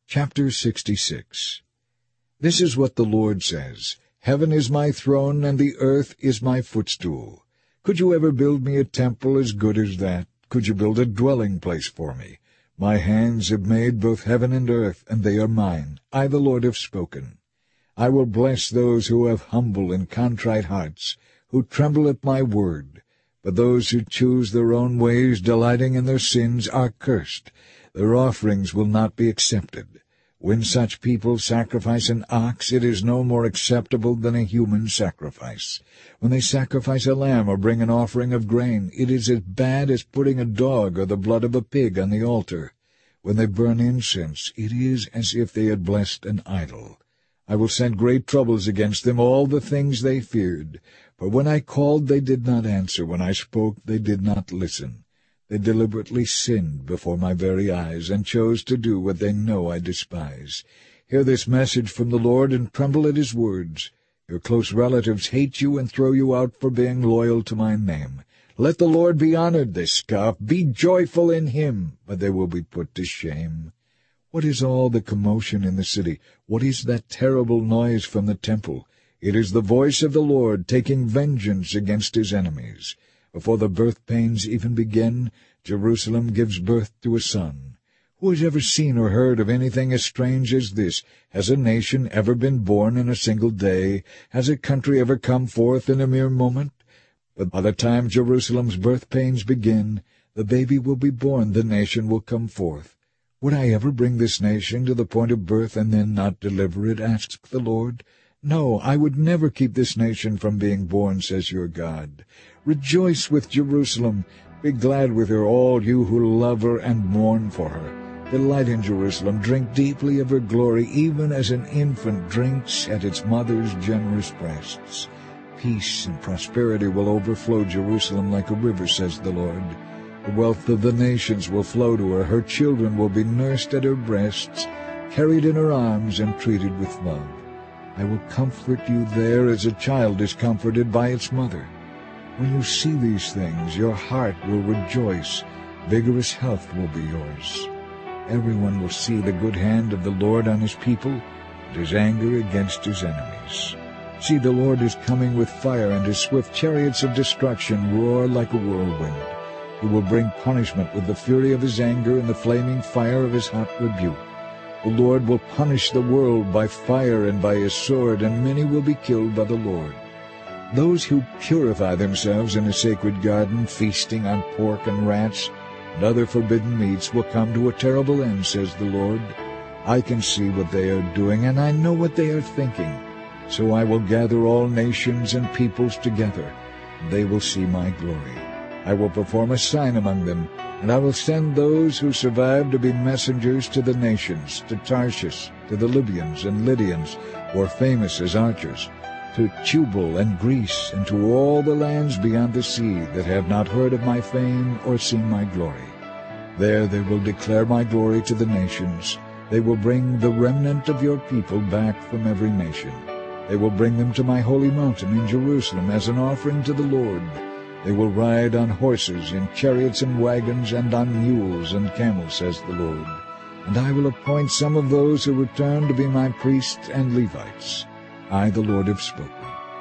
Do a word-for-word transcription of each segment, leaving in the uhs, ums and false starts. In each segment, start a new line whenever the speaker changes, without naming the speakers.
Chapter sixty-six. This is what the Lord says, Heaven is my throne, and the earth is my footstool. Could you ever build me a temple as good as that? Could you build a dwelling place for me? My hands have made both heaven and earth, and they are mine. I, the Lord, have spoken. I will bless those who have humble and contrite hearts, who tremble at my word. But those who choose their own ways, delighting in their sins, are cursed. Their offerings will not be accepted. When such people sacrifice an ox, it is no more acceptable than a human sacrifice. When they sacrifice a lamb or bring an offering of grain, it is as bad as putting a dog or the blood of a pig on the altar. When they burn incense, it is as if they had blessed an idol. I will send great troubles against them, all the things they feared. For when I called, they did not answer. When I spoke, they did not listen. They deliberately sinned before my very eyes, and chose to do what they know I despise. Hear this message from the Lord, and tremble at his words. Your close relatives hate you and throw you out for being loyal to my name. Let the Lord be honored, they scoff. Be joyful in him, but they will be put to shame. What is all the commotion in the city? What is that terrible noise from the temple? It is the voice of the Lord taking vengeance against his enemies. Before the birth pains even begin, Jerusalem gives birth to a son. Who has ever seen or heard of anything as strange as this? Has a nation ever been born in a single day? Has a country ever come forth in a mere moment? But by the time Jerusalem's birth pains begin, the baby will be born, the nation will come forth. Would I ever bring this nation to the point of birth and then not deliver it, asks the Lord? No, I would never keep this nation from being born, says your God. Rejoice with Jerusalem. Be glad with her, all you who love her and mourn for her. Delight in Jerusalem. Drink deeply of her glory, even as an infant drinks at its mother's generous breasts. Peace and prosperity will overflow Jerusalem like a river, says the Lord. The wealth of the nations will flow to her. Her children will be nursed at her breasts, carried in her arms, and treated with love. I will comfort you there as a child is comforted by its mother. When you see these things, your heart will rejoice. Vigorous health will be yours. Everyone will see the good hand of the Lord on his people, and his anger against his enemies. See, the Lord is coming with fire, and his swift chariots of destruction roar like a whirlwind. He will bring punishment with the fury of his anger and the flaming fire of his hot rebuke. The Lord will punish the world by fire and by his sword, and many will be killed by the Lord. Those who purify themselves in a sacred garden, feasting on pork and rats and other forbidden meats, will come to a terrible end, says the Lord. I can see what they are doing, and I know what they are thinking. So I will gather all nations and peoples together, and they will see my glory. I will perform a sign among them, and I will send those who survive to be messengers to the nations, to Tarshish, to the Libyans and Lydians, who are famous as archers, to Tubal and Greece, and to all the lands beyond the sea that have not heard of my fame or seen my glory. There they will declare my glory to the nations. They will bring the remnant of your people back from every nation. They will bring them to my holy mountain in Jerusalem as an offering to the Lord. They will ride on horses, in chariots and wagons, and on mules and camels, says the Lord. And I will appoint some of those who return to be my priests and Levites. I, the Lord, have spoken.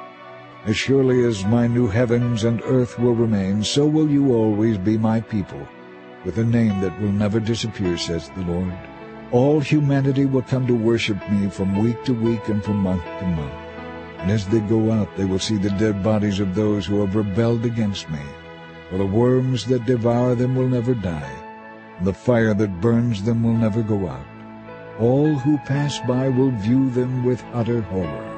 As surely as my new heavens and earth will remain, so will you always be my people, with a name that will never disappear, says the Lord. All humanity will come to worship me from week to week and from month to month. And as they go out, they will see the dead bodies of those who have rebelled against me. For the worms that devour them will never die, and the fire that burns them will never go out. All who pass by will view them with utter horror.